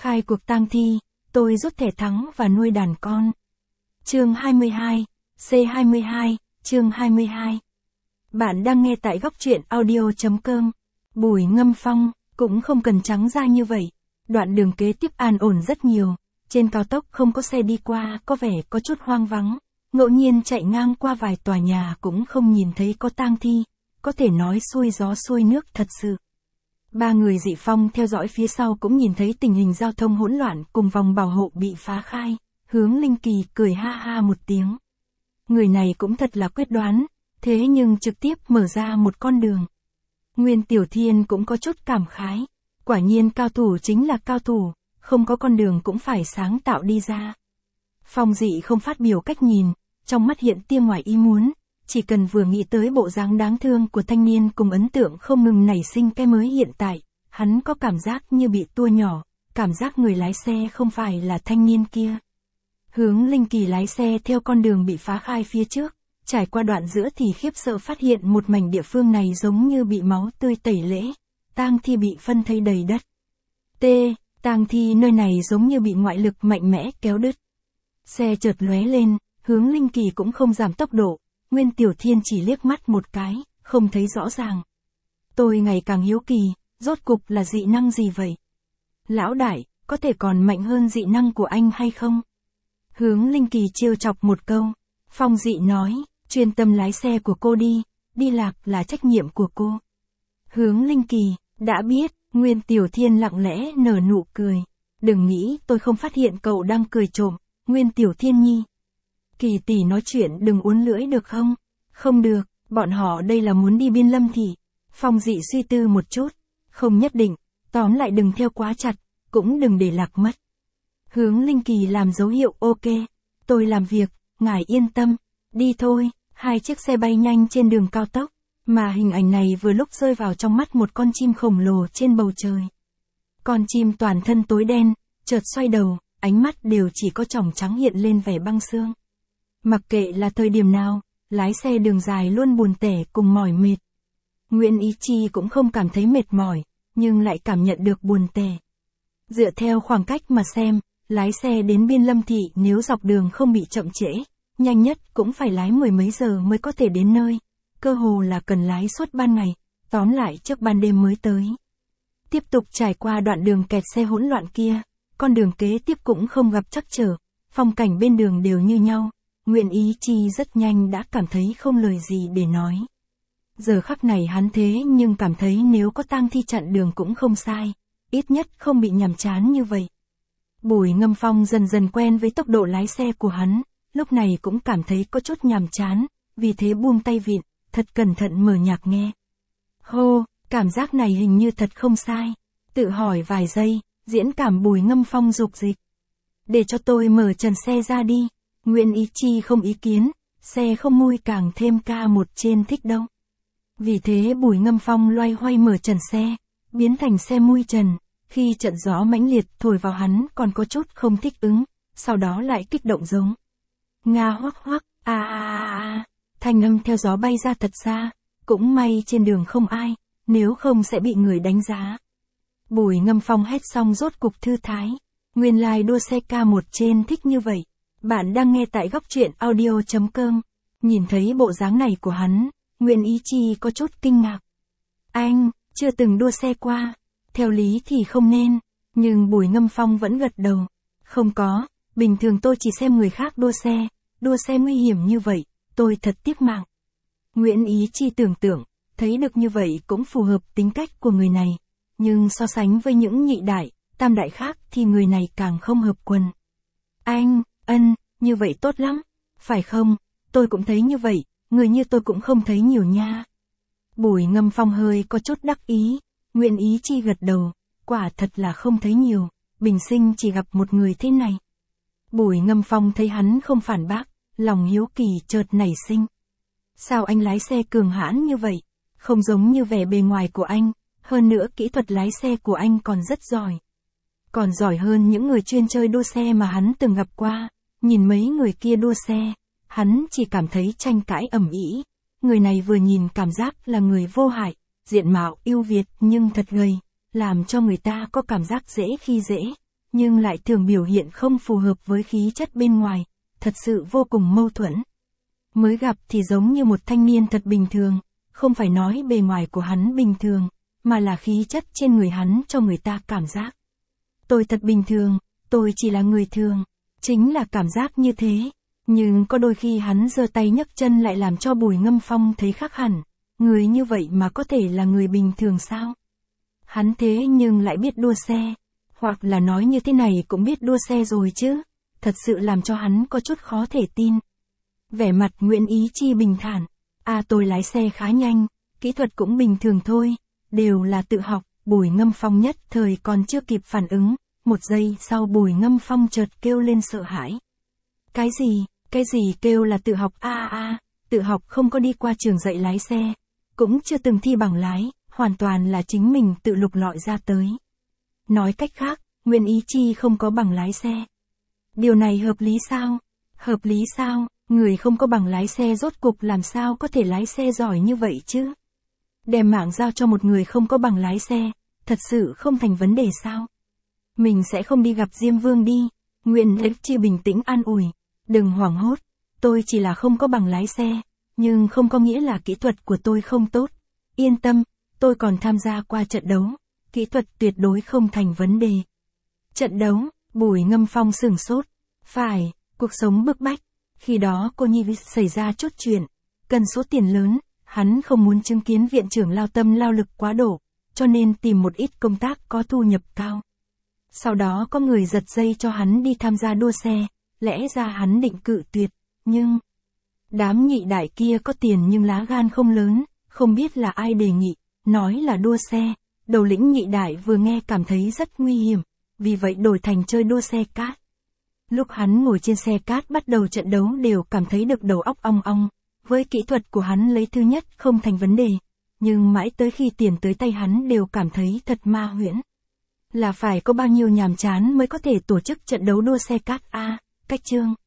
Khai cuộc tang thi, tôi rút thẻ thắng và nuôi đàn con. Chương 22, C22, chương 22. Bạn đang nghe tại góc truyện audio.com. Bùi Ngâm Phong, cũng không cần trắng ra như vậy. Đoạn đường kế tiếp an ổn rất nhiều. Trên cao tốc không có xe đi qua, có vẻ có chút hoang vắng. Ngẫu nhiên chạy ngang qua vài tòa nhà cũng không nhìn thấy có tang thi. Có thể nói xuôi gió xuôi nước thật sự. Ba người dị phong theo dõi phía sau cũng nhìn thấy tình hình giao thông hỗn loạn cùng vòng bảo hộ bị phá khai. Hướng Linh Kỳ cười ha ha một tiếng. Người này cũng thật là quyết đoán, thế nhưng trực tiếp mở ra một con đường. Nguyên Tiểu Thiên cũng có chút cảm khái. Quả nhiên cao thủ chính là cao thủ, không có con đường cũng phải sáng tạo đi ra. Phong Dị không phát biểu cách nhìn, trong mắt hiện tia ngoài ý muốn. Chỉ cần vừa nghĩ tới bộ dáng đáng thương của thanh niên cùng ấn tượng không ngừng nảy sinh cái mới hiện tại, hắn có cảm giác như bị tua nhỏ, cảm giác người lái xe không phải là thanh niên kia. Hướng Linh Kỳ lái xe theo con đường bị phá khai phía trước, trải qua đoạn giữa thì khiếp sợ phát hiện một mảnh địa phương này giống như bị máu tươi tẩy lễ, tang thi bị phân thây đầy đất. Tang thi nơi này giống như bị ngoại lực mạnh mẽ kéo đứt. Xe chợt lóe lên, Hướng Linh Kỳ cũng không giảm tốc độ. Nguyên Tiểu Thiên chỉ liếc mắt một cái, không thấy rõ ràng. Tôi ngày càng hiếu kỳ, rốt cục là dị năng gì vậy? Lão đại, có thể còn mạnh hơn dị năng của anh hay không? Hướng Linh Kỳ trêu chọc một câu. Phong Dị nói, chuyên tâm lái xe của cô đi lạc là trách nhiệm của cô. Hướng Linh Kỳ, đã biết, Nguyên Tiểu Thiên lặng lẽ nở nụ cười. Đừng nghĩ tôi không phát hiện cậu đang cười trộm, Nguyên Tiểu Thiên nhi. Kỳ tỷ nói chuyện đừng uốn lưỡi được không? Không được, bọn họ đây là muốn đi Biên Lâm Thị. Phong Dị suy tư một chút. Không nhất định, tóm lại đừng theo quá chặt, cũng đừng để lạc mất. Hướng Linh Kỳ làm dấu hiệu ok. Tôi làm việc, ngài yên tâm. Đi thôi, hai chiếc xe bay nhanh trên đường cao tốc. Mà hình ảnh này vừa lúc rơi vào trong mắt một con chim khổng lồ trên bầu trời. Con chim toàn thân tối đen, chợt xoay đầu, ánh mắt đều chỉ có tròng trắng hiện lên vẻ băng xương. Mặc kệ là thời điểm nào, lái xe đường dài luôn buồn tẻ cùng mỏi mệt. Nguyễn Ý Chi cũng không cảm thấy mệt mỏi, nhưng lại cảm nhận được buồn tẻ. Dựa theo khoảng cách mà xem, lái xe đến Biên Lâm Thị nếu dọc đường không bị chậm trễ, nhanh nhất cũng phải lái mười mấy giờ mới có thể đến nơi. Cơ hồ là cần lái suốt ban ngày, tóm lại trước ban đêm mới tới. Tiếp tục trải qua đoạn đường kẹt xe hỗn loạn kia, con đường kế tiếp cũng không gặp trắc trở, phong cảnh bên đường đều như nhau. Nguyễn Ý Chi rất nhanh đã cảm thấy không lời gì để nói. Giờ khắc này hắn thế nhưng cảm thấy nếu có tang thi chặn đường cũng không sai, ít nhất không bị nhàm chán như vậy. Bùi Ngâm Phong dần dần quen với tốc độ lái xe của hắn, lúc này cũng cảm thấy có chút nhàm chán, vì thế buông tay vịn, thật cẩn thận mở nhạc nghe. Hô, cảm giác này hình như thật không sai. Tự hỏi vài giây, diễn cảm Bùi Ngâm Phong dục dịch. Để cho tôi mở trần xe ra đi. Nguyễn Ý Chi không ý kiến, xe không mui càng thêm ca một trên thích đâu. Vì thế Bùi Ngâm Phong loay hoay mở trần xe, biến thành xe mui trần, khi trận gió mãnh liệt thổi vào hắn còn có chút không thích ứng, sau đó lại kích động giống. Nga hoắc hoắc, thanh âm theo gió bay ra thật xa, cũng may trên đường không ai, nếu không sẽ bị người đánh giá. Bùi Ngâm Phong hét xong rốt cục thư thái, nguyên lai đua xe K1 trên thích như vậy. Bạn đang nghe tại góc truyện audio.com. Nhìn thấy bộ dáng này của hắn, Nguyễn Ý Chi có chút kinh ngạc. Anh, chưa từng đua xe qua. Theo lý thì không nên, nhưng Bùi Ngâm Phong vẫn gật đầu. Không có, bình thường tôi chỉ xem người khác đua xe nguy hiểm như vậy, tôi thật tiếc mạng. Nguyễn Ý Chi tưởng tượng, thấy được như vậy cũng phù hợp tính cách của người này. Nhưng so sánh với những nhị đại, tam đại khác thì người này càng không hợp quần. Anh, như vậy tốt lắm, phải không? Tôi cũng thấy như vậy, người như tôi cũng không thấy nhiều nha. Bùi Ngâm Phong hơi có chút đắc ý, Nguyễn Ý Chi gật đầu, quả thật là không thấy nhiều, bình sinh chỉ gặp một người thế này. Bùi Ngâm Phong thấy hắn không phản bác, lòng hiếu kỳ chợt nảy sinh. Sao anh lái xe cường hãn như vậy? Không giống như vẻ bề ngoài của anh, hơn nữa kỹ thuật lái xe của anh còn rất giỏi. Còn giỏi hơn những người chuyên chơi đua xe mà hắn từng gặp qua. Nhìn mấy người kia đua xe, hắn chỉ cảm thấy tranh cãi ầm ĩ. Người này vừa nhìn cảm giác là người vô hại, diện mạo ưu việt nhưng thật gầy, làm cho người ta có cảm giác dễ khi dễ. nhưng lại thường biểu hiện không phù hợp với khí chất bên ngoài, thật sự vô cùng mâu thuẫn. Mới gặp thì giống như một thanh niên thật bình thường, không phải nói bề ngoài của hắn bình thường, mà là khí chất trên người hắn cho người ta cảm giác. Tôi thật bình thường, tôi chỉ là người thường, chính là cảm giác như thế. Nhưng có đôi khi hắn giơ tay nhấc chân lại làm cho Bùi Ngâm Phong thấy khác hẳn, người như vậy mà có thể là người bình thường sao? Hắn thế nhưng lại biết đua xe, hoặc là nói như thế này cũng biết đua xe rồi chứ, thật sự làm cho hắn có chút khó thể tin. Vẻ mặt Nguyễn Ý Chi bình thản, tôi lái xe khá nhanh, kỹ thuật cũng bình thường thôi, đều là tự học. Bùi Ngâm Phong nhất thời còn chưa kịp phản ứng, một giây sau Bùi Ngâm Phong chợt kêu lên sợ hãi. Cái gì kêu là tự học tự học không có đi qua trường dạy lái xe, cũng chưa từng thi bằng lái, hoàn toàn là chính mình tự lục lọi ra tới. Nói cách khác, Nguyễn Ý Chi không có bằng lái xe. Điều này hợp lý sao? Hợp lý sao? Người không có bằng lái xe rốt cục làm sao có thể lái xe giỏi như vậy chứ? Đem mạng giao cho một người không có bằng lái xe, thật sự không thành vấn đề sao? Mình sẽ không đi gặp Diêm Vương đi. Nguyễn Ý Chi bình tĩnh an ủi. Đừng hoảng hốt, tôi chỉ là không có bằng lái xe, nhưng không có nghĩa là kỹ thuật của tôi không tốt. Yên tâm, tôi còn tham gia qua trận đấu, kỹ thuật tuyệt đối không thành vấn đề. Trận đấu, Bùi Ngâm Phong sửng sốt. Phải, cuộc sống bức bách. Khi đó cô Nhi xảy ra chút chuyện, cần số tiền lớn, hắn không muốn chứng kiến viện trưởng lao tâm lao lực quá độ, cho nên tìm một ít công tác có thu nhập cao. Sau đó có người giật dây cho hắn đi tham gia đua xe, lẽ ra hắn định cự tuyệt, nhưng đám nhị đại kia có tiền nhưng lá gan không lớn, không biết là ai đề nghị, nói là đua xe. Đầu lĩnh nhị đại vừa nghe cảm thấy rất nguy hiểm, vì vậy đổi thành chơi đua xe cát. Lúc hắn ngồi trên xe cát bắt đầu trận đấu đều cảm thấy được đầu óc ong ong, với kỹ thuật của hắn lấy thứ nhất không thành vấn đề, nhưng mãi tới khi tiền tới tay hắn đều cảm thấy thật ma huyễn. Là phải có bao nhiêu nhàm chán mới có thể tổ chức trận đấu đua xe cát cách chương.